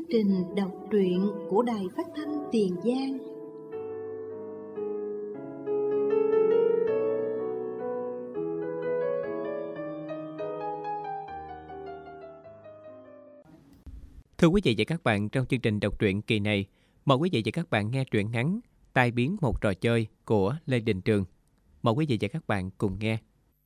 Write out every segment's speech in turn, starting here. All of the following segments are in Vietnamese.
trình đọc truyện của Đài Phát thanh Tiền Giang. Thưa quý vị và các bạn, trong chương trình đọc truyện kỳ này, mời quý vị và các bạn nghe truyện ngắn Tai biến một trò chơi của Lê Đình Trường. Mời quý vị và các bạn cùng nghe.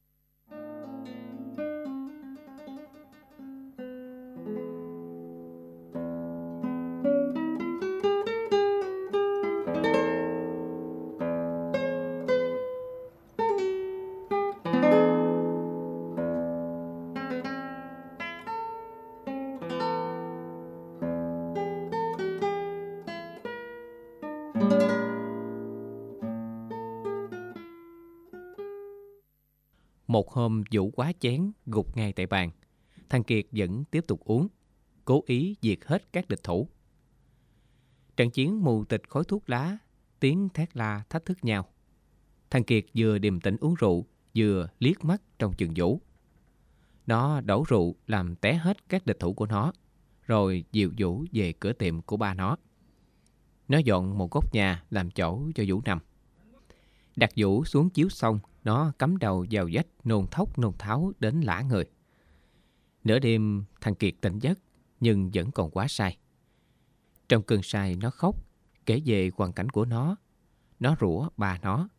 Một hôm Vũ quá chén, gục ngay tại bàn. Thằng Kiệt vẫn tiếp tục uống, cố ý diệt hết các địch thủ. Trận chiến mù tịch khói thuốc lá, tiếng thét la thách thức nhau. Thằng Kiệt vừa điềm tĩnh uống rượu, vừa liếc mắt trong chừng Vũ. Nó đổ rượu làm té hết các địch thủ của nó, rồi dìu Vũ về cửa tiệm của ba nó. Nó dọn một góc nhà làm chỗ cho Vũ nằm. Đặt Vũ xuống chiếu xong, nó cắm đầu vào vách nôn thốc nôn tháo đến lả người. Nửa đêm thằng Kiệt tỉnh giấc nhưng vẫn còn quá say. Trong cơn say nó khóc, kể về hoàn cảnh của nó rủa bà nó.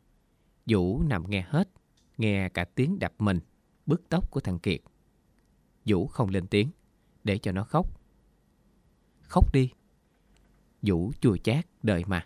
Vũ nằm nghe hết, nghe cả tiếng đập mình, bứt tóc của thằng Kiệt. Vũ không lên tiếng, để cho nó khóc. Khóc đi. Vũ chua chát đợi mà.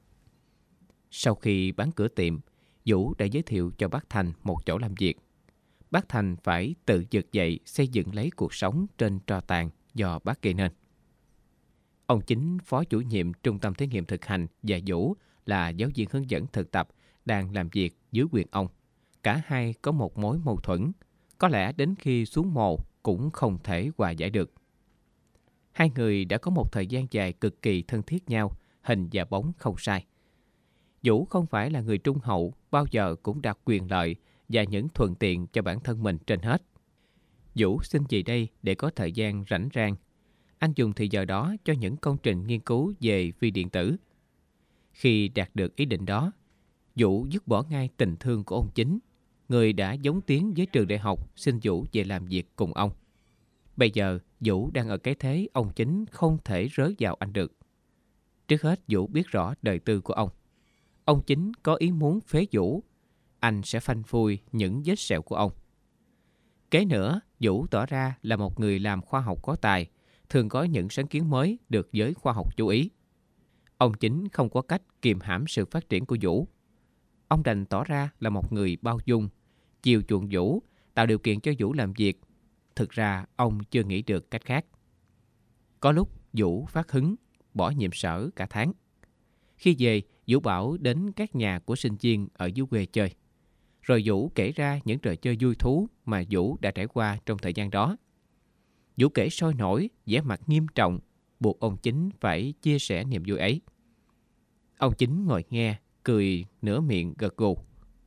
Sau khi bán cửa tiệm, Vũ đã giới thiệu cho bác Thành một chỗ làm việc. Bác Thành phải tự vực dậy xây dựng lấy cuộc sống trên tro tàn do bác gây nên. Ông Chính, phó chủ nhiệm Trung tâm Thí nghiệm Thực hành, và Vũ là giáo viên hướng dẫn thực tập đang làm việc dưới quyền ông. Cả hai có một mối mâu thuẫn, có lẽ đến khi xuống mồ cũng không thể hòa giải được. Hai người đã có một thời gian dài cực kỳ thân thiết nhau, hình và bóng không sai. Vũ không phải là người trung hậu, bao giờ cũng đặt quyền lợi và những thuận tiện cho bản thân mình trên hết. Vũ xin về đây để có thời gian rảnh rang. Anh dùng thì giờ đó cho những công trình nghiên cứu về vi điện tử. Khi đạt được ý định đó, Vũ dứt bỏ ngay tình thương của ông Chính, người đã giống tiếng với trường đại học xin Vũ về làm việc cùng ông. Bây giờ Vũ đang ở cái thế ông Chính không thể rớ vào anh được. Trước hết Vũ biết rõ đời tư của ông. Ông Chính có ý muốn phế Vũ, anh sẽ phanh phui những vết sẹo của ông. Kế nữa, Vũ tỏ ra là một người làm khoa học có tài, thường có những sáng kiến mới được giới khoa học chú ý. Ông Chính không có cách kiềm hãm sự phát triển của Vũ. Ông đành tỏ ra là một người bao dung, chiều chuộng Vũ, tạo điều kiện cho Vũ làm việc. Thực ra, ông chưa nghĩ được cách khác. Có lúc Vũ phát hứng, bỏ nhiệm sở cả tháng. Khi về, Vũ bảo đến các nhà của sinh viên ở dưới quê chơi. Rồi Vũ kể ra những trò chơi vui thú mà Vũ đã trải qua trong thời gian đó. Vũ kể sôi nổi, vẻ mặt nghiêm trọng, buộc ông Chính phải chia sẻ niềm vui ấy. Ông Chính ngồi nghe, cười nửa miệng gật gù.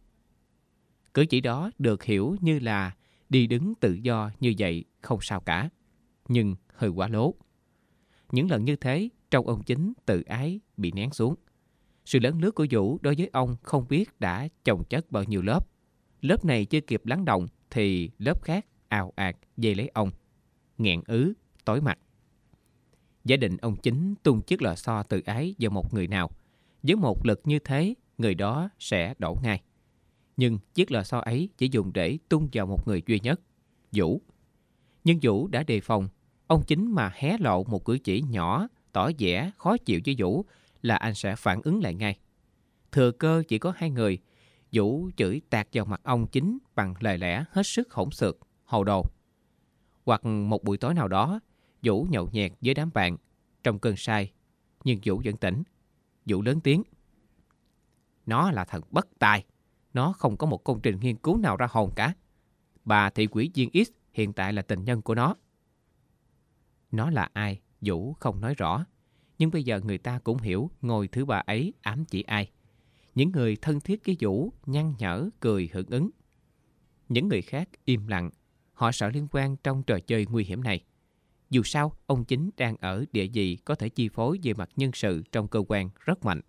Cử chỉ đó được hiểu như là đi đứng tự do như vậy không sao cả, nhưng hơi quá lố. Những lần như thế, trong ông Chính tự ái bị nén xuống. Sự lấn lướt của Vũ đối với ông không biết đã chồng chất bao nhiêu lớp. Lớp này chưa kịp lắng động thì lớp khác ào ạt dây lấy ông, nghẹn ứ, tối mặt. Giả định ông Chính tung chiếc lò xo tự ái vào một người nào, với một lực như thế, người đó sẽ đổ ngay. Nhưng chiếc lò xo ấy chỉ dùng để tung vào một người duy nhất, Vũ. Nhưng Vũ đã đề phòng, ông Chính mà hé lộ một cử chỉ nhỏ, tỏ vẻ khó chịu với Vũ là anh sẽ phản ứng lại ngay. Thừa cơ chỉ có hai người, Vũ chửi tạt vào mặt ông Chính bằng lời lẽ hết sức hỗn xược, hồ đồ. Hoặc một buổi tối nào đó, Vũ nhậu nhẹt với đám bạn, trong cơn say, nhưng Vũ vẫn tỉnh. Vũ lớn tiếng: "Nó là thằng bất tài, nó không có một công trình nghiên cứu nào ra hồn cả. Bà thị ủy viên X hiện tại là tình nhân của nó." Nó là ai, Vũ không nói rõ, nhưng bây giờ người ta cũng hiểu ngôi thứ ba ấy ám chỉ ai. Những người thân thiết với Vũ nhăn nhở cười hưởng ứng. Những người khác im lặng, họ sợ liên quan trong trò chơi nguy hiểm này. Dù sao, ông Chính đang ở địa vị có thể chi phối về mặt nhân sự trong cơ quan rất mạnh.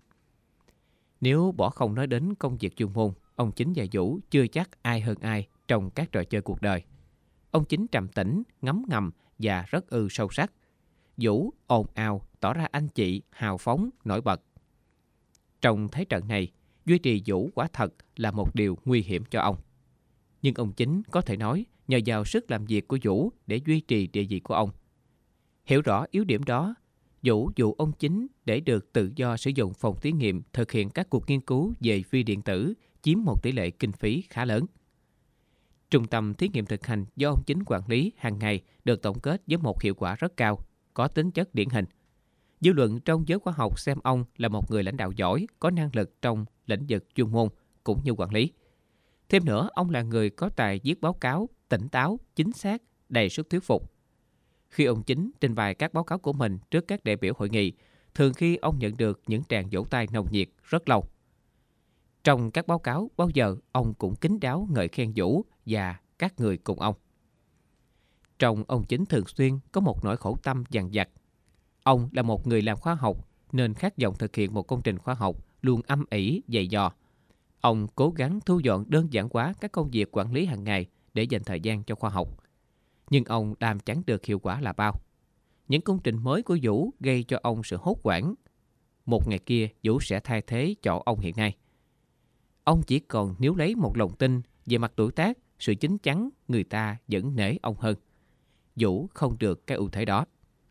Nếu bỏ không nói đến công việc chuyên môn, ông Chính và Vũ chưa chắc ai hơn ai trong các trò chơi cuộc đời. Ông Chính trầm tĩnh, ngấm ngầm và rất sâu sắc. Vũ ồn ào, tỏ ra anh chị, hào phóng, nổi bật. Trong thế trận này, duy trì Vũ quả thật là một điều nguy hiểm cho ông. Nhưng ông Chính có thể nói nhờ vào sức làm việc của Vũ để duy trì địa vị của ông. Hiểu rõ yếu điểm đó, Vũ dụ ông Chính để được tự do sử dụng phòng thí nghiệm thực hiện các cuộc nghiên cứu về phi điện tử, chiếm một tỷ lệ kinh phí khá lớn. Trung tâm thí nghiệm thực hành do ông Chính quản lý hàng ngày được tổng kết với một hiệu quả rất cao, có tính chất điển hình. Dư luận trong giới khoa học xem ông là một người lãnh đạo giỏi, có năng lực trong lĩnh vực chuyên môn cũng như quản lý. Thêm nữa, ông là người có tài viết báo cáo, tỉnh táo, chính xác, đầy sức thuyết phục. Khi ông Chính trình bày các báo cáo của mình trước các đại biểu hội nghị, thường khi ông nhận được những tràng vỗ tay nồng nhiệt rất lâu. Trong các báo cáo, bao giờ ông cũng kín đáo ngợi khen Vũ và các người cùng ông. Trong ông Chính thường xuyên có một nỗi khổ tâm dằn vặt. Ông là một người làm khoa học nên khát vọng thực hiện một công trình khoa học luôn âm ỉ, dày dò. Ông cố gắng thu dọn đơn giản hóa các công việc quản lý hàng ngày để dành thời gian cho khoa học. Nhưng ông làm chẳng được hiệu quả là bao. Những công trình mới của Vũ gây cho ông sự hốt hoảng. Một ngày kia Vũ sẽ thay thế chỗ ông hiện nay. Ông chỉ còn níu lấy một lòng tin về mặt tuổi tác, sự chín chắn, người ta vẫn nể ông hơn. Vũ không được cái ưu thế đó.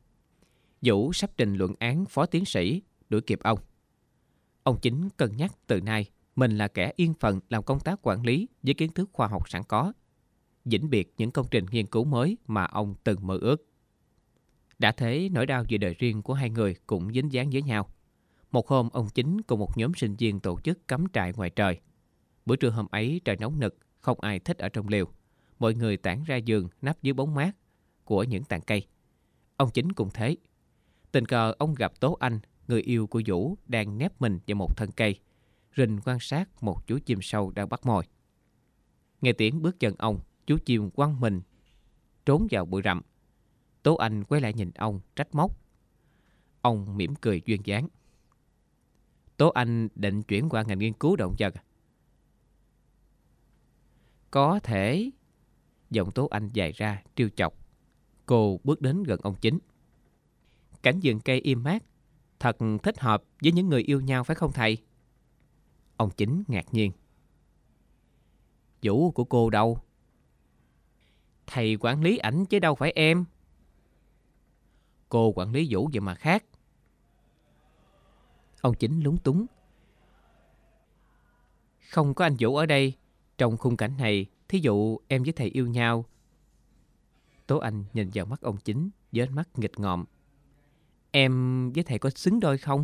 Vũ sắp trình luận án phó tiến sĩ, đuổi kịp ông. Ông Chính cân nhắc từ nay mình là kẻ yên phận làm công tác quản lý với kiến thức khoa học sẵn có, vĩnh biệt những công trình nghiên cứu mới mà ông từng mơ ước. Đã thế, nỗi đau về đời riêng của hai người cũng dính dáng với nhau. Một hôm, ông Chính cùng một nhóm sinh viên tổ chức cắm trại ngoài trời. Buổi trưa hôm ấy trời nóng nực, không ai thích ở trong lều. Mọi người tản ra giường nấp dưới bóng mát của những tàn cây. Ông Chính cũng thế. Tình cờ ông gặp Tố Anh, người yêu của Vũ, đang nép mình vào một thân cây, rình quan sát một chú chim sâu đang bắt mồi. Nghe tiếng bước chân ông, chú chim quăng mình trốn vào bụi rậm. Tố Anh quay lại nhìn ông, trách móc. Ông mỉm cười duyên dáng. Tố Anh định chuyển qua ngành nghiên cứu động vật. Có thể. Giọng Tố Anh dài ra, trêu chọc. Cô bước đến gần ông Chính. Cảnh vườn cây im mát, thật thích hợp với những người yêu nhau phải không thầy? Ông Chính ngạc nhiên. Vũ của cô đâu? Thầy quản lý ảnh chứ đâu phải em. Cô quản lý Vũ vậy mà khác. Ông Chính lúng túng. Không có anh Vũ ở đây, trong khung cảnh này, thí dụ em với thầy yêu nhau. Tố Anh nhìn vào mắt ông Chính với ánh mắt nghịch ngợm. Em với thầy có xứng đôi không?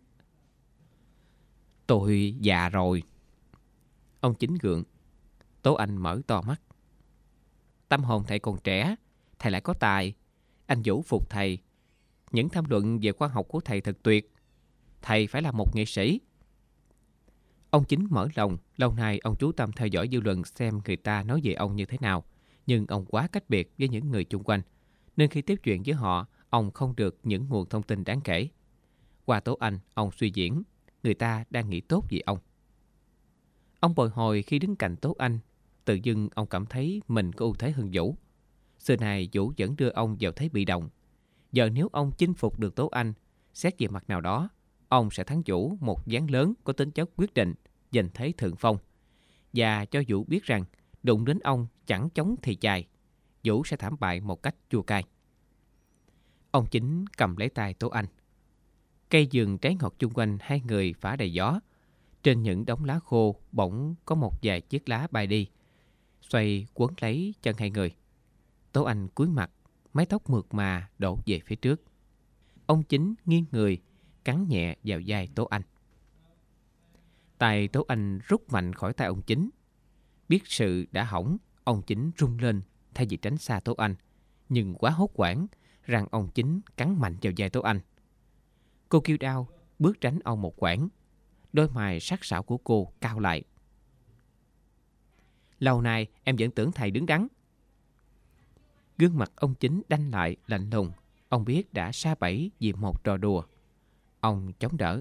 Tôi già rồi. Ông Chính gượng. Tố Anh mở to mắt. Tâm hồn thầy còn trẻ, thầy lại có tài. Anh Vũ phục thầy. Những tham luận về khoa học của thầy thật tuyệt. Thầy phải là một nghệ sĩ. Ông Chính mở lòng. Lâu nay ông chú tâm theo dõi dư luận xem người ta nói về ông như thế nào. Nhưng ông quá cách biệt với những người chung quanh, nên khi tiếp chuyện với họ, ông không được những nguồn thông tin đáng kể. Qua Tố Anh, ông suy diễn, người ta đang nghĩ tốt về ông. Ông bồi hồi khi đứng cạnh Tố Anh. Tự dưng ông cảm thấy mình có ưu thế hơn Vũ. Xưa này Vũ vẫn đưa ông vào thế bị động. Giờ nếu ông chinh phục được Tố Anh, xét về mặt nào đó, ông sẽ thắng Vũ một ván lớn có tính chất quyết định, giành thế thượng phong. Và cho Vũ biết rằng, đụng đến ông chẳng chống thì chài, Vũ sẽ thảm bại một cách chua cay. Ông Chính cầm lấy tay Tố Anh. Cây vườn trái ngọt chung quanh hai người phả đầy gió. Trên những đống lá khô bỗng có một vài chiếc lá bay đi, xoay quấn lấy chân hai người. Tố Anh cúi mặt, mái tóc mượt mà đổ về phía trước. Ông Chính nghiêng người, cắn nhẹ vào vai Tố Anh. Tay Tố Anh rút mạnh khỏi tay ông Chính. Biết sự đã hỏng, ông Chính rung lên thay vì tránh xa Tố Anh, nhưng quá hốt hoảng rằng ông Chính cắn mạnh vào vai Tố Anh. Cô kêu đau, bước tránh ông một quãng. Đôi mày sắc sảo của cô cau lại. Lâu nay em vẫn tưởng thầy đứng đắn. Gương mặt ông Chính đanh lại lạnh lùng. Ông biết đã sa bẫy vì một trò đùa. Ông chống đỡ.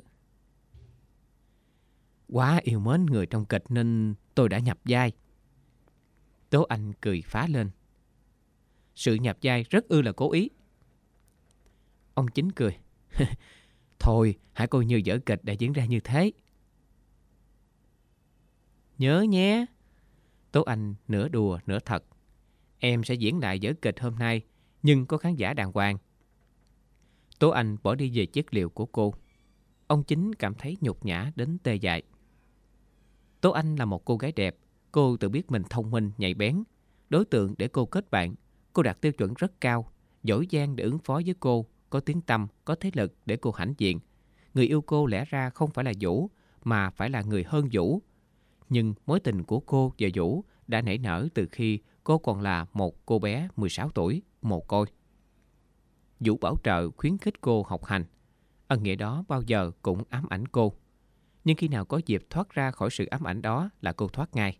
Quá yêu mến người trong kịch nên tôi đã nhập vai. Tố Anh cười phá lên. Sự nhập vai rất là cố ý. Ông Chính cười. Thôi, hãy coi như vở kịch đã diễn ra như thế. Nhớ nhé. Tố Anh nửa đùa nửa thật. Em sẽ diễn lại vở kịch hôm nay, nhưng có khán giả đàng hoàng. Tố Anh bỏ đi về chiếc liều của cô. Ông Chính cảm thấy nhục nhã đến tê dại. Tố Anh là một cô gái đẹp. Cô tự biết mình thông minh, nhạy bén. Đối tượng để cô kết bạn, cô đặt tiêu chuẩn rất cao. Giỏi giang để ứng phó với cô, có tiếng tăm, có thế lực để cô hãnh diện. Người yêu cô lẽ ra không phải là Vũ, mà phải là người hơn Vũ. Nhưng mối tình của cô và Vũ đã nảy nở từ khi cô còn là một cô bé 16 tuổi, mồ côi. Vũ bảo trợ khuyến khích cô học hành. Ân nghĩa đó bao giờ cũng ám ảnh cô. Nhưng khi nào có dịp thoát ra khỏi sự ám ảnh đó là cô thoát ngay.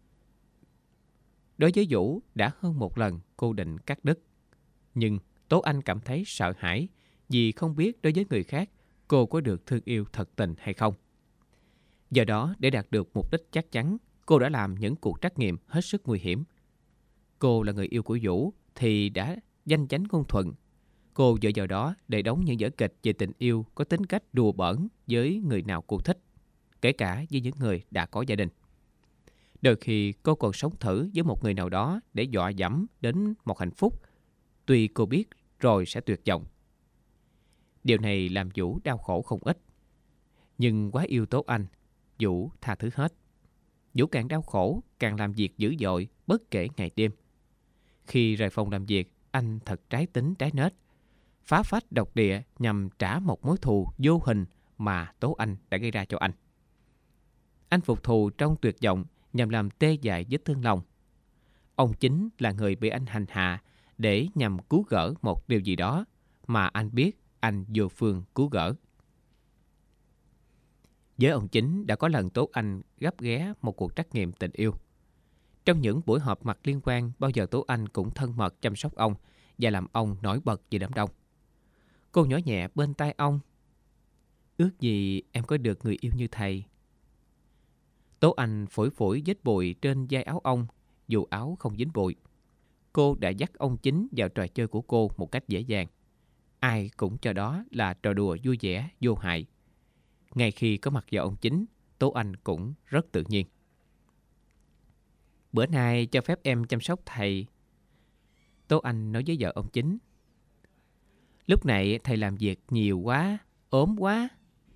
Đối với Vũ, đã hơn một lần cô định cắt đứt. Nhưng Tố Anh cảm thấy sợ hãi vì không biết đối với người khác cô có được thương yêu thật tình hay không. Do đó, để đạt được mục đích chắc chắn, cô đã làm những cuộc trắc nghiệm hết sức nguy hiểm. Cô là người yêu của Vũ thì đã danh chánh ngôn thuận. Cô dựa vào đó để đóng những vở kịch về tình yêu có tính cách đùa bỡn với người nào cô thích, kể cả với những người đã có gia đình. Đôi khi cô còn sống thử với một người nào đó để dọa dẫm đến một hạnh phúc, tuy cô biết rồi sẽ tuyệt vọng. Điều này làm Vũ đau khổ không ít. Nhưng quá yêu Tố Anh, Vũ tha thứ hết. Vũ càng đau khổ, càng làm việc dữ dội, bất kể ngày đêm. Khi rời phòng làm việc, anh thật trái tính trái nết, phá phách độc địa nhằm trả một mối thù vô hình mà Tố Anh đã gây ra cho anh. Anh phục thù trong tuyệt vọng nhằm làm tê dại vết thương lòng. Ông Chính là người bị anh hành hạ để nhằm cứu gỡ một điều gì đó mà anh biết anh vô phương cứu gỡ. Với ông Chính đã có lần Tố Anh gấp ghé một cuộc trắc nghiệm tình yêu. Trong những buổi họp mặt liên quan, bao giờ Tố Anh cũng thân mật chăm sóc ông và làm ông nổi bật vì đám đông. Cô nhỏ nhẹ bên tai ông. Ước gì em có được người yêu như thầy. Tố Anh phủi phủi vết bụi trên vai áo ông, dù áo không dính bụi. Cô đã dắt ông Chính vào trò chơi của cô một cách dễ dàng. Ai cũng cho đó là trò đùa vui vẻ, vô hại. Ngay khi có mặt vào ông Chính, Tố Anh cũng rất tự nhiên. Bữa nay cho phép em chăm sóc thầy. Tố Anh nói với vợ ông Chính. Lúc này thầy làm việc nhiều quá, ốm quá.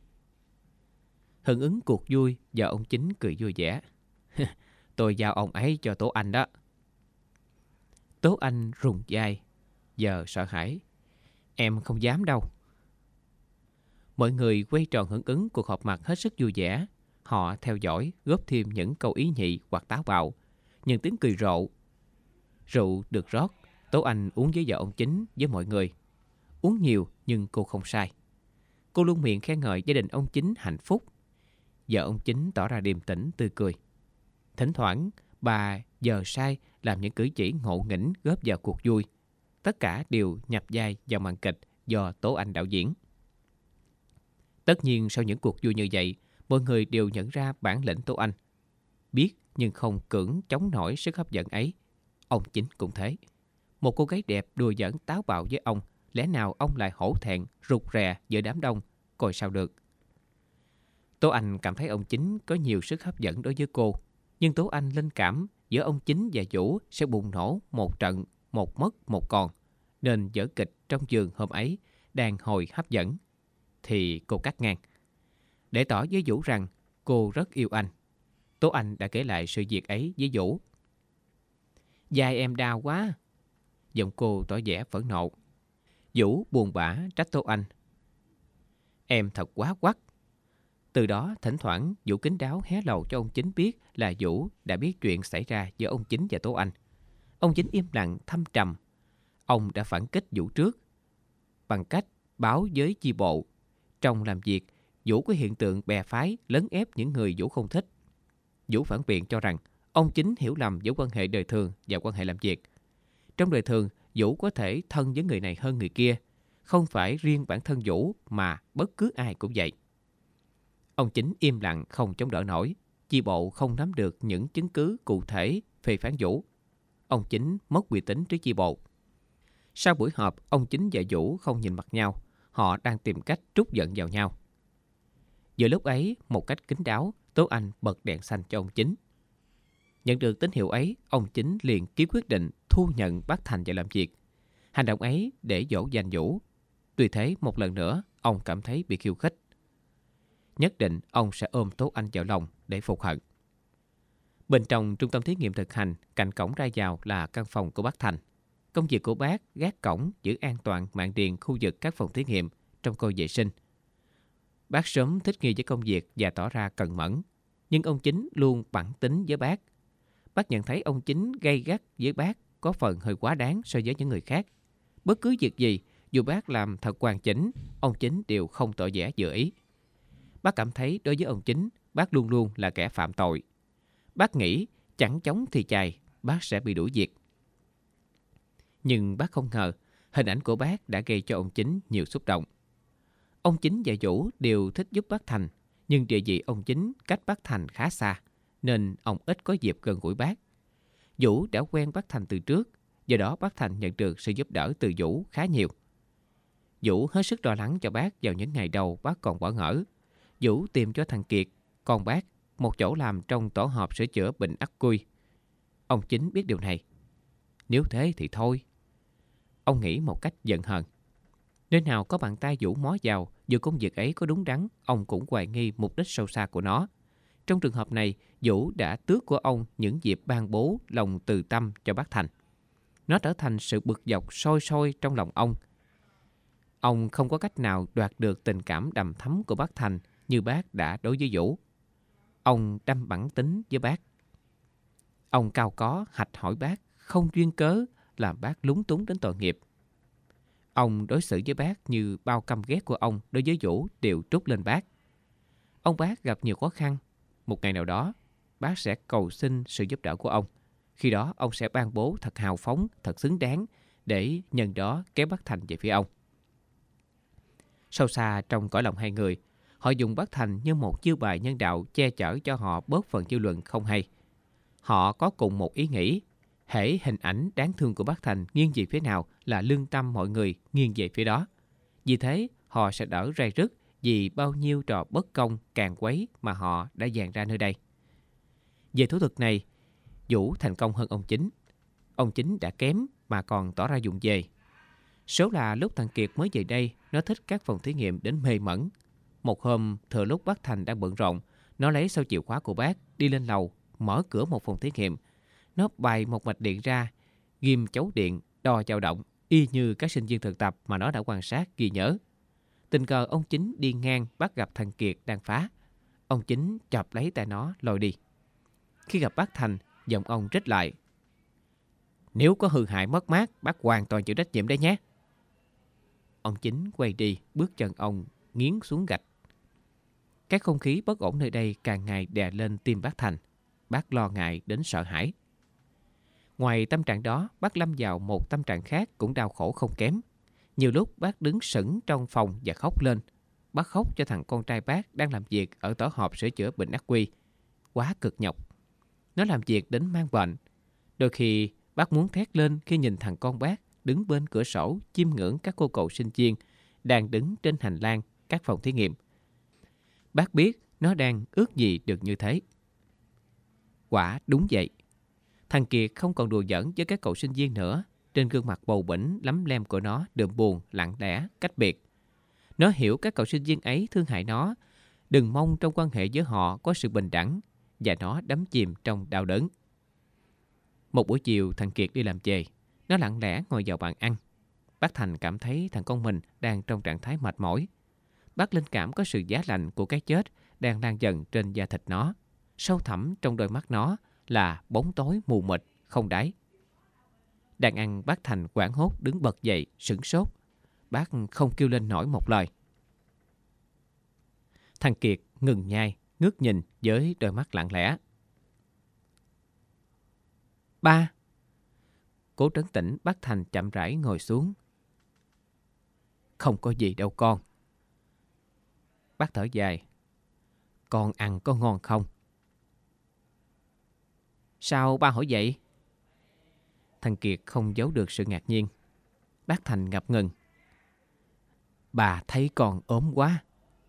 Hưởng ứng cuộc vui, vợ ông Chính cười vui vẻ. Tôi giao ông ấy cho Tố Anh đó. Tố Anh rùng vai, giờ sợ hãi. Em không dám đâu. Mọi người quay tròn hưởng ứng cuộc họp mặt hết sức vui vẻ. Họ theo dõi, góp thêm những câu ý nhị hoặc táo bạo, những tiếng cười rộ. Rượu được rót, Tố Anh uống với vợ ông Chính với mọi người. Uống nhiều nhưng cô không sai. Cô luôn miệng khen ngợi gia đình ông Chính hạnh phúc. Vợ ông Chính tỏ ra điềm tĩnh tươi cười. Thỉnh thoảng bà giờ sai làm những cử chỉ ngộ nghĩnh góp vào cuộc vui. Tất cả đều nhập vai vào màn kịch do Tố Anh đạo diễn. Tất nhiên sau những cuộc vui như vậy, mọi người đều nhận ra bản lĩnh Tố Anh. Biết nhưng không cưỡng chống nổi sức hấp dẫn ấy. Ông Chính cũng thế. Một cô gái đẹp đùa giỡn táo bạo với ông, lẽ nào ông lại hổ thẹn, rụt rè giữa đám đông, coi sao được. Tố Anh cảm thấy ông Chính có nhiều sức hấp dẫn đối với cô. Nhưng Tố Anh linh cảm giữa ông Chính và Vũ sẽ bùng nổ một trận, một mất một còn. Nên vở kịch trong giường hôm ấy đang hồi hấp dẫn. Thì cô cắt ngang. Để tỏ với Vũ rằng cô rất yêu anh, Tố Anh đã kể lại sự việc ấy với Vũ. Vai em đau quá. Giọng cô tỏ vẻ phẫn nộ. Vũ buồn bã trách Tố Anh. Em thật quá quắt. Từ đó thỉnh thoảng Vũ kín đáo hé lầu cho ông Chính biết là Vũ đã biết chuyện xảy ra giữa ông Chính và Tố Anh. Ông Chính im lặng thâm trầm. Ông đã phản kích Vũ trước bằng cách báo với chi bộ. Trong làm việc, Vũ có hiện tượng bè phái lấn ép những người Vũ không thích. Vũ phản biện cho rằng ông Chính hiểu lầm giữa quan hệ đời thường và quan hệ làm việc. Trong đời thường, Vũ có thể thân với người này hơn người kia. Không phải riêng bản thân Vũ mà bất cứ ai cũng vậy. Ông Chính im lặng không chống đỡ nổi. Chi bộ không nắm được những chứng cứ cụ thể phê phán Vũ. Ông Chính mất uy tín trước chi bộ. Sau buổi họp, ông Chính và Vũ không nhìn mặt nhau. Họ đang tìm cách trút giận vào nhau. Giữa lúc ấy, một cách kín đáo, Tố Anh bật đèn xanh cho ông Chính. Nhận được tín hiệu ấy, ông Chính liền ký quyết định thu nhận bác Thành vào làm việc. Hành động ấy để dỗ dành Vũ. Tuy thế, một lần nữa, ông cảm thấy bị khiêu khích. Nhất định ông sẽ ôm Tố Anh vào lòng để phục hận. Bên trong trung tâm thí nghiệm thực hành, cạnh cổng ra vào là căn phòng của bác Thành. Công việc của bác gác cổng giữ an toàn mạng điện khu vực các phòng thí nghiệm trong coi vệ sinh. Bác sớm thích nghi với công việc và tỏ ra cần mẫn. Nhưng ông Chính luôn bản tính với bác. Bác nhận thấy ông Chính gay gắt với bác có phần hơi quá đáng so với những người khác. Bất cứ việc gì, dù bác làm thật hoàn chỉnh, ông Chính đều không tỏ vẻ vừa ý. Bác cảm thấy đối với ông Chính, bác luôn luôn là kẻ phạm tội. Bác nghĩ chẳng chống thì chày, bác sẽ bị đuổi việc. Nhưng bác không ngờ, hình ảnh của bác đã gây cho ông Chính nhiều xúc động. Ông Chính và Vũ đều thích giúp bác Thành, nhưng địa vị ông Chính cách bác Thành khá xa, nên ông ít có dịp gần gũi bác. Vũ đã quen bác Thành từ trước, do đó bác Thành nhận được sự giúp đỡ từ Vũ khá nhiều. Vũ hết sức lo lắng cho bác vào những ngày đầu bác còn bỡ ngỡ. Vũ tìm cho thằng Kiệt, con bác, một chỗ làm trong tổ hợp sửa chữa bình ắc quy. Ông Chính biết điều này. Nếu thế thì thôi. Ông nghĩ một cách giận hờn. Nơi nào có bàn tay Vũ mó vào, dù công việc ấy có đúng đắn, ông cũng hoài nghi mục đích sâu xa của nó. Trong trường hợp này, Vũ đã tước của ông những dịp ban bố lòng từ tâm cho bác Thành. Nó trở thành sự bực dọc sôi sôi trong lòng ông. Ông không có cách nào đoạt được tình cảm đầm thắm của bác Thành như bác đã đối với Vũ. Ông đâm bản tính với bác. Ông cao có hạch hỏi bác, không duyên cớ làm bác lúng túng đến tội nghiệp. Ông đối xử với bác như bao căm ghét của ông đối với Vũ đều trút lên bác. Ông bác gặp nhiều khó khăn. Một ngày nào đó, bác sẽ cầu xin sự giúp đỡ của ông. Khi đó, ông sẽ ban bố thật hào phóng, thật xứng đáng để nhân đó kéo bác Thành về phía ông. Sâu xa trong cõi lòng hai người, họ dùng bác Thành như một chiêu bài nhân đạo che chở cho họ bớt phần dư luận không hay. Họ có cùng một ý nghĩ, hễ hình ảnh đáng thương của bác Thành nghiêng về phía nào là lương tâm mọi người nghiêng về phía đó. Vì thế, họ sẽ đỡ ray rứt vì bao nhiêu trò bất công càn quấy mà họ đã dàn ra nơi đây. Về thủ thuật này, Vũ thành công hơn ông Chính. Ông Chính đã kém mà còn tỏ ra dụng về. Số là lúc thằng Kiệt mới về đây, nó thích các phòng thí nghiệm đến mê mẩn. Một hôm, thừa lúc bác Thành đang bận rộn, nó lấy sau chìa khóa của bác, đi lên lầu, mở cửa một phòng thí nghiệm. Nó bày một mạch điện ra, ghim chấu điện, đo dao động, y như các sinh viên thực tập mà nó đã quan sát ghi nhớ. Tình cờ ông Chính đi ngang bắt gặp thằng Kiệt đang phá. Ông Chính chộp lấy tay nó lôi đi. Khi gặp bác Thành, giọng ông rít lại. Nếu có hư hại mất mát, bác hoàn toàn chịu trách nhiệm đấy nhé. Ông Chính quay đi, bước chân ông nghiến xuống gạch. Cái không khí bất ổn nơi đây càng ngày đè lên tim bác Thành. Bác lo ngại đến sợ hãi. Ngoài tâm trạng đó, bác lâm vào một tâm trạng khác cũng đau khổ không kém. Nhiều lúc bác đứng sững trong phòng và khóc lên. Bác khóc cho thằng con trai bác đang làm việc ở tổ hợp sửa chữa bình ắc quy. Quá cực nhọc. Nó làm việc đến mang bệnh. Đôi khi bác muốn thét lên khi nhìn thằng con bác đứng bên cửa sổ chiêm ngưỡng các cô cậu sinh viên đang đứng trên hành lang các phòng thí nghiệm. Bác biết nó đang ước gì được như thế. Quả đúng vậy. Thằng Kiệt không còn đùa giỡn với các cậu sinh viên nữa. Trên gương mặt bầu bĩnh lấm lem của nó đượm buồn, lặng lẽ, cách biệt. Nó hiểu các cậu sinh viên ấy thương hại nó, đừng mong trong quan hệ với họ có sự bình đẳng, và nó đắm chìm trong đau đớn. Một buổi chiều thằng Kiệt đi làm về, nó lặng lẽ ngồi vào bàn ăn. Bác Thành cảm thấy thằng con mình đang trong trạng thái mệt mỏi. Bác linh cảm có sự giá lạnh của cái chết đang lan dần trên da thịt nó. Sâu thẳm trong đôi mắt nó là bóng tối mù mịt, không đáy. Đang ăn, bác Thành hoảng hốt đứng bật dậy, sửng sốt. Bác không kêu lên nổi một lời. Thằng Kiệt ngừng nhai, ngước nhìn với đôi mắt lặng lẽ. Ba, cố trấn tĩnh bác Thành chậm rãi ngồi xuống. Không có gì đâu con. Bác thở dài. Con ăn có ngon không? Sao ba hỏi vậy? Thằng Kiệt không giấu được sự ngạc nhiên. Bác Thành ngập ngừng. Bà thấy con ốm quá.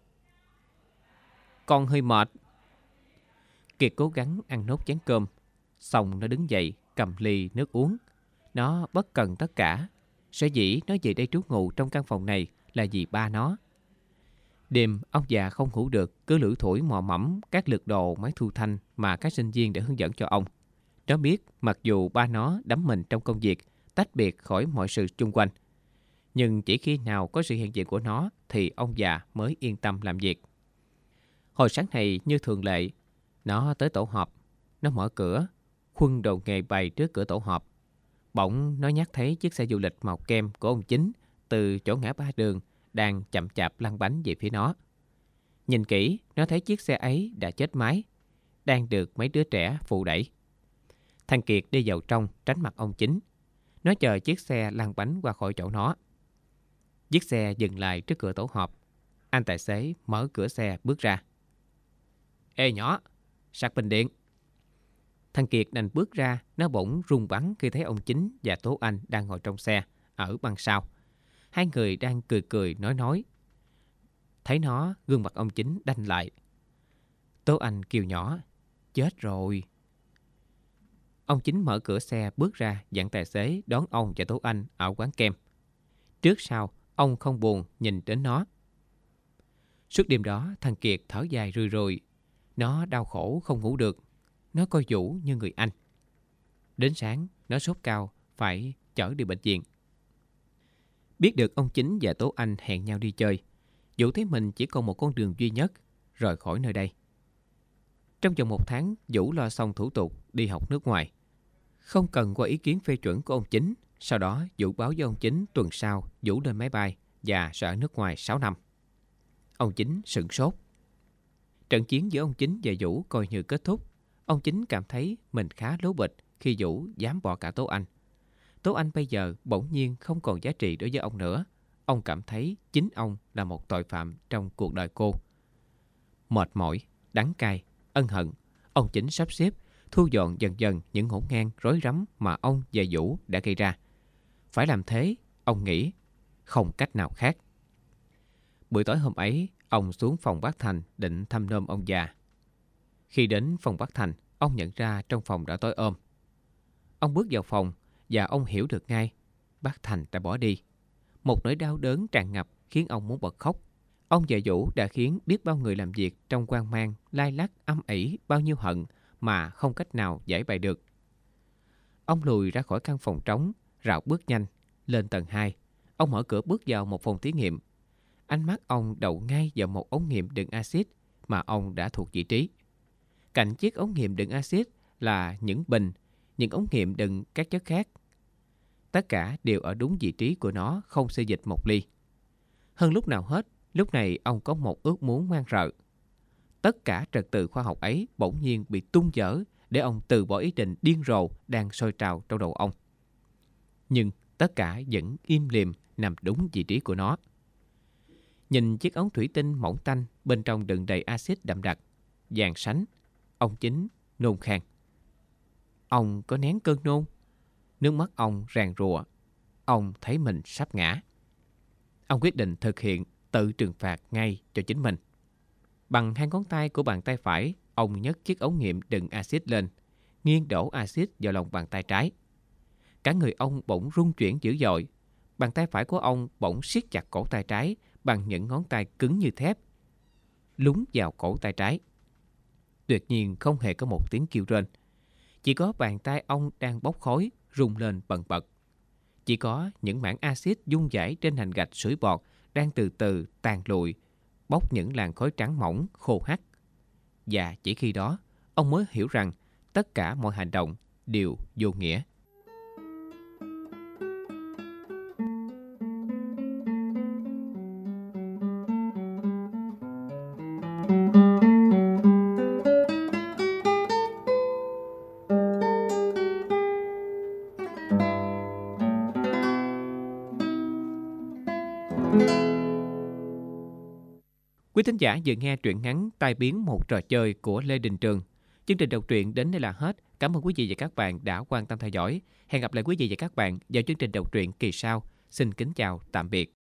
Con hơi mệt. Kiệt cố gắng ăn nốt chén cơm. Xong nó đứng dậy cầm ly nước uống. Nó bất cần tất cả. Sở dĩ nó về đây trú ngụ trong căn phòng này là vì ba nó. Đêm ông già không ngủ được, cứ lủi thủi mò mẫm các lượt đồ máy thu thanh mà các sinh viên đã hướng dẫn cho ông. Nó biết mặc dù ba nó đắm mình trong công việc, tách biệt khỏi mọi sự chung quanh, nhưng chỉ khi nào có sự hiện diện của nó thì ông già mới yên tâm làm việc. Hồi sáng này như thường lệ, nó tới tổ họp. Nó mở cửa, khuân đồ nghề bày trước cửa tổ họp. Bỗng nó nhắc thấy chiếc xe du lịch màu kem của ông Chính từ chỗ ngã ba đường đang chậm chạp lăn bánh về phía nó. Nhìn kỹ, nó thấy chiếc xe ấy đã chết máy, đang được mấy đứa trẻ phụ đẩy. Thằng Kiệt đi vào trong tránh mặt ông Chính. Nó chờ chiếc xe lăn bánh qua khỏi chỗ nó. Chiếc xe dừng lại trước cửa tổ họp. Anh tài xế mở cửa xe bước ra. Ê nhỏ, sạc bình điện. Thằng Kiệt đành bước ra. Nó bỗng run bắn khi thấy ông Chính và Tố Anh đang ngồi trong xe ở băng sau. Hai người đang cười cười nói. Thấy nó, gương mặt ông Chính đanh lại. Tố Anh kêu nhỏ. Chết rồi. Ông Chính mở cửa xe bước ra dặn tài xế đón ông và Tố Anh ở quán kem. Trước sau, ông không buồn nhìn đến nó. Suốt đêm đó, thằng Kiệt thở dài rười rượi. Nó đau khổ không ngủ được. Nó coi Vũ như người anh. Đến sáng, nó sốt cao, phải chở đi bệnh viện. Biết được ông Chính và Tố Anh hẹn nhau đi chơi, Vũ thấy mình chỉ còn một con đường duy nhất, rời khỏi nơi đây. Trong vòng 1 tháng, Vũ lo xong thủ tục đi học nước ngoài. Không cần qua ý kiến phê chuẩn của ông Chính. Sau đó, Vũ báo với ông Chính tuần sau Vũ lên máy bay và sẽ ở nước ngoài 6 năm. Ông Chính sửng sốt. Trận chiến giữa ông Chính và Vũ coi như kết thúc. Ông Chính cảm thấy mình khá lố bịch khi Vũ dám bỏ cả Tố Anh. Tố Anh bây giờ bỗng nhiên không còn giá trị đối với ông nữa. Ông cảm thấy chính ông là một tội phạm trong cuộc đời cô. Mệt mỏi, đắng cay, ân hận, ông Chính sắp xếp thu dọn dần dần những hỗn ngang rối rắm mà ông và Vũ đã gây ra. Phải làm thế, ông nghĩ, không cách nào khác. Buổi tối hôm ấy, ông xuống phòng bác Thành định thăm nom ông già. Khi đến phòng bác Thành, ông nhận ra trong phòng đã tối om. Ông bước vào phòng và ông hiểu được ngay, bác Thành đã bỏ đi. Một nỗi đau đớn tràn ngập khiến ông muốn bật khóc. Ông và Vũ đã khiến biết bao người làm việc trong hoang mang, lai lắc, âm ỉ bao nhiêu hận mà không cách nào giải bày được. Ông lùi ra khỏi căn phòng trống, rảo bước nhanh, lên tầng 2. Ông mở cửa bước vào một phòng thí nghiệm. Ánh mắt ông đậu ngay vào một ống nghiệm đựng axit mà ông đã thuộc vị trí. Cạnh chiếc ống nghiệm đựng axit là những bình, những ống nghiệm đựng các chất khác. Tất cả đều ở đúng vị trí của nó, không xê dịch một ly. Hơn lúc nào hết, lúc này ông có một ước muốn man rợ. Tất cả trật tự khoa học ấy bỗng nhiên bị tung dở để ông từ bỏ ý định điên rồ đang sôi trào trong đầu ông. Nhưng tất cả vẫn im lìm nằm đúng vị trí của nó. Nhìn chiếc ống thủy tinh mỏng tanh bên trong đựng đầy axit đậm đặc, vàng sánh, ông Chính nôn khan. Ông có nén cơn nôn. Nước mắt ông ràn rụa. Ông thấy mình sắp ngã. Ông quyết định thực hiện tự trừng phạt ngay cho chính mình. Bằng 2 ngón tay của bàn tay phải, ông nhấc chiếc ống nghiệm đựng axit lên, nghiêng đổ axit vào lòng bàn tay trái. Cả người ông bỗng rung chuyển dữ dội. Bàn tay phải của ông bỗng siết chặt cổ tay trái bằng những ngón tay cứng như thép, lún vào cổ tay trái. Tuyệt nhiên không hề có một tiếng kêu rên. Chỉ có bàn tay ông đang bốc khói, rung lên bần bật. Chỉ có những mảng axit dung dãi trên hành gạch sủi bọt đang từ từ tàn lụi, bốc những làn khói trắng mỏng khô hắt. Và chỉ khi đó, ông mới hiểu rằng tất cả mọi hành động đều vô nghĩa. Quý thính giả vừa nghe truyện ngắn Tai biến một trò chơi của Lê Đình Trường. Chương trình đọc truyện đến đây là hết. Cảm ơn quý vị và các bạn đã quan tâm theo dõi. Hẹn gặp lại quý vị và các bạn vào chương trình đọc truyện kỳ sau. Xin kính chào, tạm biệt.